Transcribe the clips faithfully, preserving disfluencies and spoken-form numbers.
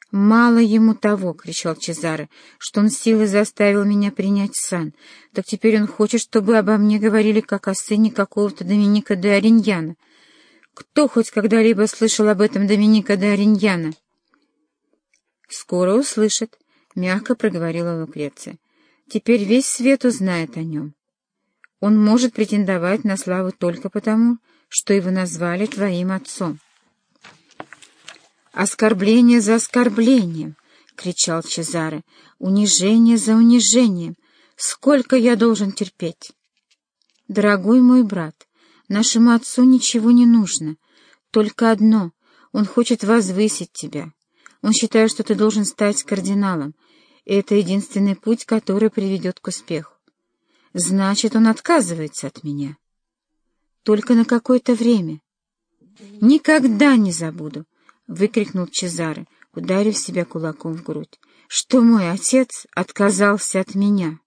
«Мало ему того, — кричал Чезаре, — что он силой заставил меня принять сан, так теперь он хочет, чтобы обо мне говорили как о сыне какого-то Доминика де Ариньяна. Кто хоть когда-либо слышал об этом Доминика де Ариньяна?» «Скоро услышит», — мягко проговорила Лукреция. «Теперь весь свет узнает о нем. Он может претендовать на славу только потому, что его назвали твоим отцом». «Оскорбление за оскорблением!» — кричал Чезаре. «Унижение за унижением! Сколько я должен терпеть!» «Дорогой мой брат, нашему отцу ничего не нужно. Только одно — он хочет возвысить тебя. Он считает, что ты должен стать кардиналом, и это единственный путь, который приведет к успеху. Значит, он отказывается от меня. Только на какое-то время. Никогда не забуду!» — выкрикнул Чезаре, ударив себя кулаком в грудь, — что мой отец отказался от меня.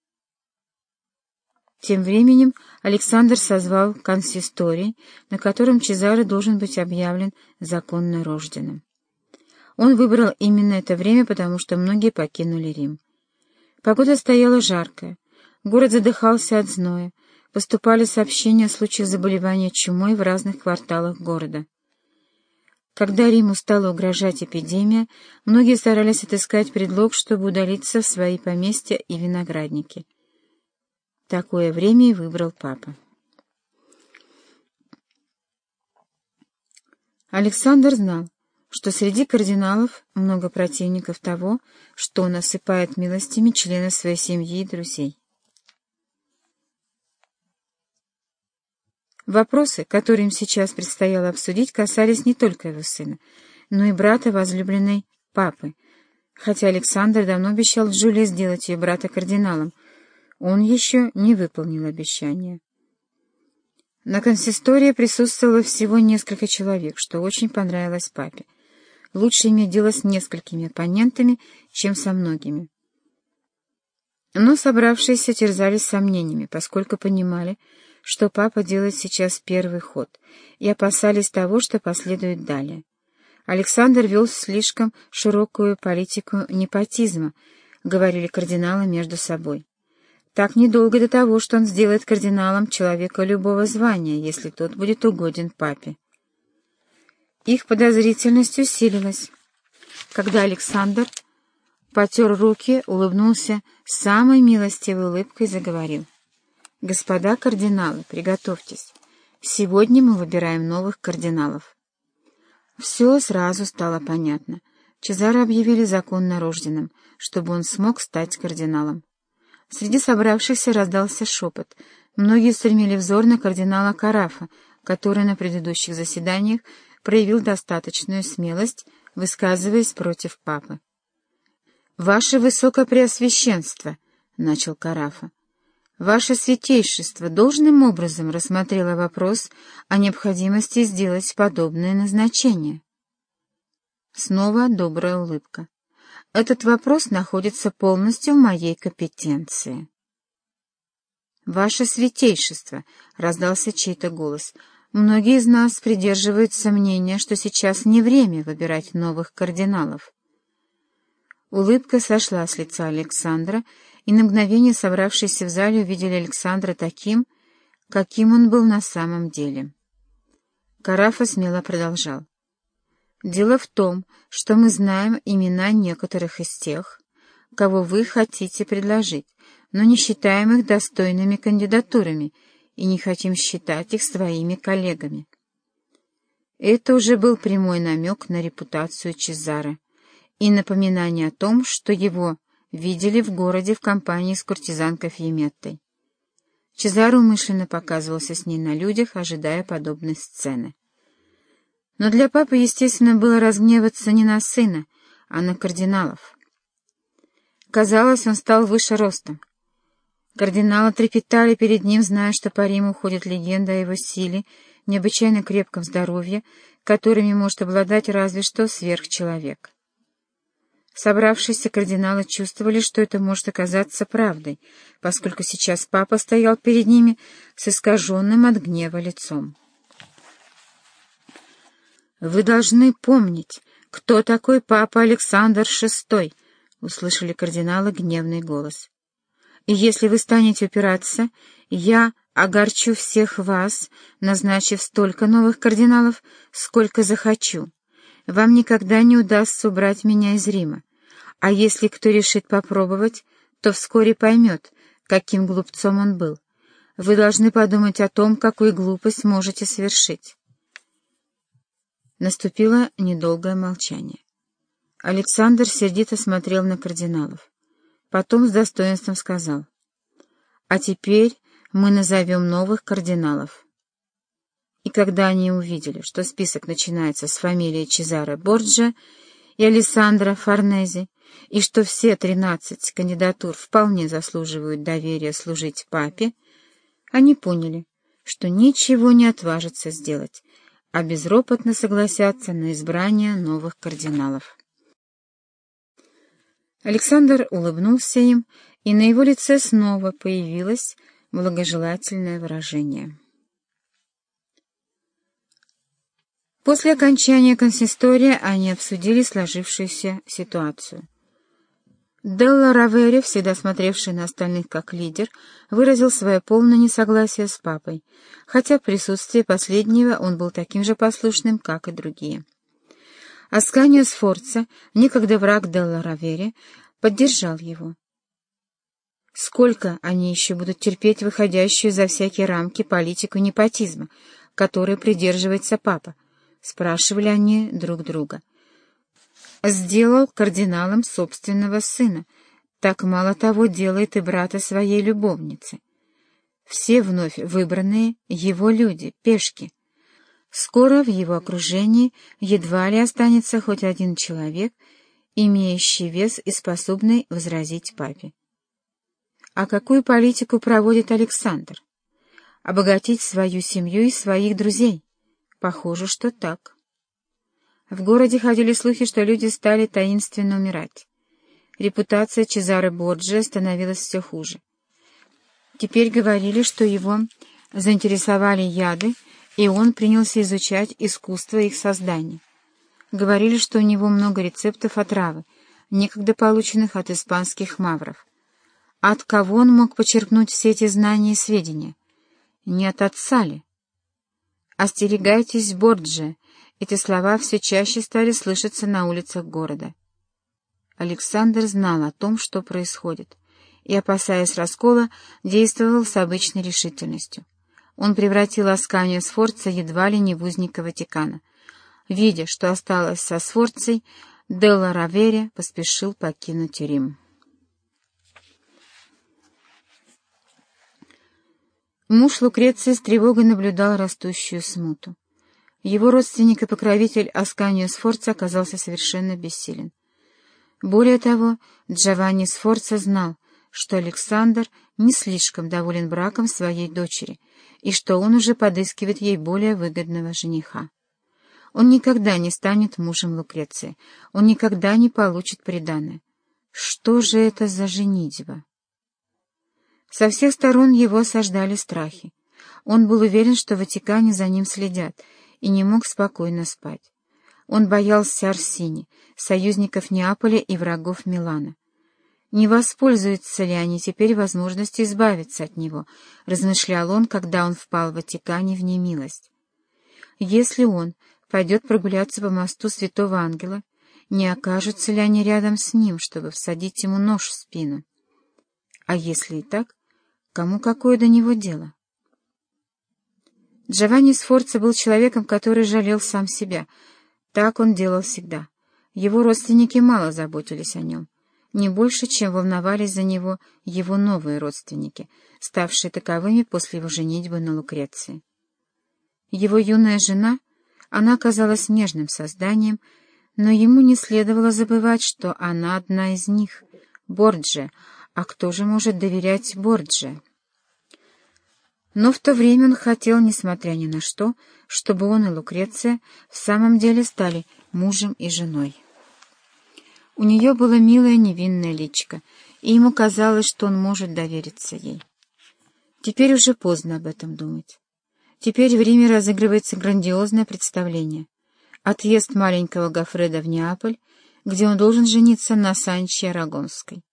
Тем временем Александр созвал консисторий, на котором Чезаре должен быть объявлен законно рожденным. Он выбрал именно это время, потому что многие покинули Рим. Погода стояла жаркая, город задыхался от зноя, поступали сообщения о случаях заболевания чумой в разных кварталах города. Когда Риму стала угрожать эпидемия, многие старались отыскать предлог, чтобы удалиться в свои поместья и виноградники. Такое время и выбрал папа. Александр знал, что среди кардиналов много противников того, что он осыпает милостями членов своей семьи и друзей. Вопросы, которые им сейчас предстояло обсудить, касались не только его сына, но и брата возлюбленной папы, хотя Александр давно обещал Джулии сделать ее брата кардиналом, он еще не выполнил обещания. На консистории присутствовало всего несколько человек, что очень понравилось папе. Лучше иметь дело с несколькими оппонентами, чем со многими. Но собравшиеся терзались сомнениями, поскольку понимали, что папа делает сейчас первый ход, и опасались того, что последует далее. Александр вел слишком широкую политику непотизма, говорили кардиналы между собой. Так недолго до того, что он сделает кардиналом человека любого звания, если тот будет угоден папе. Их подозрительность усилилась, когда Александр потер руки, улыбнулся самой милостивой улыбкой и заговорил. «Господа кардиналы, приготовьтесь. Сегодня мы выбираем новых кардиналов». Все сразу стало понятно. Чезаре объявили законно рожденным, чтобы он смог стать кардиналом. Среди собравшихся раздался шепот. Многие устремили взор на кардинала Карафа, который на предыдущих заседаниях проявил достаточную смелость, высказываясь против папы. «Ваше Высокопреосвященство», — начал Карафа, — «Ваше Святейшество должным образом рассмотрело вопрос о необходимости сделать подобное назначение». Снова добрая улыбка. «Этот вопрос находится полностью в моей компетенции». «Ваше Святейшество», — раздался чей-то голос, — «многие из нас придерживаются мнения, что сейчас не время выбирать новых кардиналов». Улыбка сошла с лица Александра, и на мгновение собравшиеся в зале увидели Александра таким, каким он был на самом деле. Карафа смело продолжал. «Дело в том, что мы знаем имена некоторых из тех, кого вы хотите предложить, но не считаем их достойными кандидатурами и не хотим считать их своими коллегами». Это уже был прямой намек на репутацию Чезаре и напоминание о том, что его видели в городе в компании с куртизанкой Фьеметтой. Чезаре умышленно показывался с ней на людях, ожидая подобной сцены. Но для папы, естественно, было разгневаться не на сына, а на кардиналов. Казалось, он стал выше ростом. Кардиналы трепетали перед ним, зная, что по Риму ходит легенда о его силе, необычайно крепком здоровье, которыми может обладать разве что сверхчеловек. Собравшиеся кардиналы чувствовали, что это может оказаться правдой, поскольку сейчас папа стоял перед ними с искаженным от гнева лицом. «Вы должны помнить, «Кто такой папа Александр шестой?» — услышали кардиналы гневный голос. «И если вы станете упираться, я огорчу всех вас, назначив столько новых кардиналов, сколько захочу. Вам никогда не удастся убрать меня из Рима. А если кто решит попробовать, то вскоре поймет, каким глупцом он был. Вы должны подумать о том, какую глупость можете совершить». Наступило недолгое молчание. Александр сердито смотрел на кардиналов. Потом с достоинством сказал: «А теперь мы назовем новых кардиналов». И когда они увидели, что список начинается с фамилии Чезаре Борджиа и Алессандро Форнези, и что все тринадцать кандидатур вполне заслуживают доверия служить папе, они поняли, что ничего не отважатся сделать, а безропотно согласятся на избрание новых кардиналов. Александр улыбнулся им, и на его лице снова появилось благожелательное выражение. После окончания консистория они обсудили сложившуюся ситуацию. Делла Равере, всегда смотревший на остальных как лидер, выразил свое полное несогласие с папой, хотя в присутствии последнего он был таким же послушным, как и другие. Асканио Сфорца, некогда враг Делла Равере, поддержал его. Сколько они еще будут терпеть выходящую за всякие рамки политику непотизма, которой придерживается папа? Спрашивали они друг друга. Сделал кардиналом собственного сына, так мало того делает и брата своей любовницы. Все вновь выбранные его люди, пешки. Скоро в его окружении едва ли останется хоть один человек, имеющий вес и способный возразить папе. А какую политику проводит Александр? Обогатить свою семью и своих друзей? Похоже, что так. В городе ходили слухи, что люди стали таинственно умирать. Репутация Чезаре Борджиа становилась все хуже. Теперь говорили, что его заинтересовали яды, и он принялся изучать искусство их создания. Говорили, что у него много рецептов отравы, некогда полученных от испанских мавров. А от кого он мог почерпнуть все эти знания и сведения? Не от отца ли? «Остерегайтесь Борджиа», эти слова все чаще стали слышаться на улицах города. Александр знал о том, что происходит, и, опасаясь раскола, действовал с обычной решительностью. Он превратил Асканио Сфорца едва ли не в узника Ватикана. Видя, что осталось со Сфорцей, Делла Равере поспешил покинуть Рим. Муж Лукреции с тревогой наблюдал растущую смуту. Его родственник и покровитель Асканио Сфорца оказался совершенно бессилен. Более того, Джованни Сфорца знал, что Александр не слишком доволен браком своей дочери и что он уже подыскивает ей более выгодного жениха. Он никогда не станет мужем Лукреции, он никогда не получит приданое. Что же это за женитьба? Со всех сторон его осаждали страхи. Он был уверен, что в Ватикане за ним следят, и не мог спокойно спать. Он боялся Орсини, союзников Неаполя и врагов Милана. Не воспользуются ли они теперь возможностью избавиться от него, размышлял он, когда он впал в Ватикане в немилость. Если он пойдет прогуляться по мосту Святого Ангела, не окажутся ли они рядом с ним, чтобы всадить ему нож в спину? А если и так, кому какое до него дело? Джованни Сфорца был человеком, который жалел сам себя. Так он делал всегда. Его родственники мало заботились о нем, не больше, чем волновались за него его новые родственники, ставшие таковыми после его женитьбы на Лукреции. Его юная жена, она казалась нежным созданием, но ему не следовало забывать, что она одна из них, Борджиа, а кто же может доверять Борджиа? Но в то время он хотел, несмотря ни на что, чтобы он и Лукреция в самом деле стали мужем и женой. У нее было милое невинное личико, и ему казалось, что он может довериться ей. Теперь уже поздно об этом думать. Теперь в Риме разыгрывается грандиозное представление. отъезд маленького Гоффредо в Неаполь, где он должен жениться на Санче Арагонской.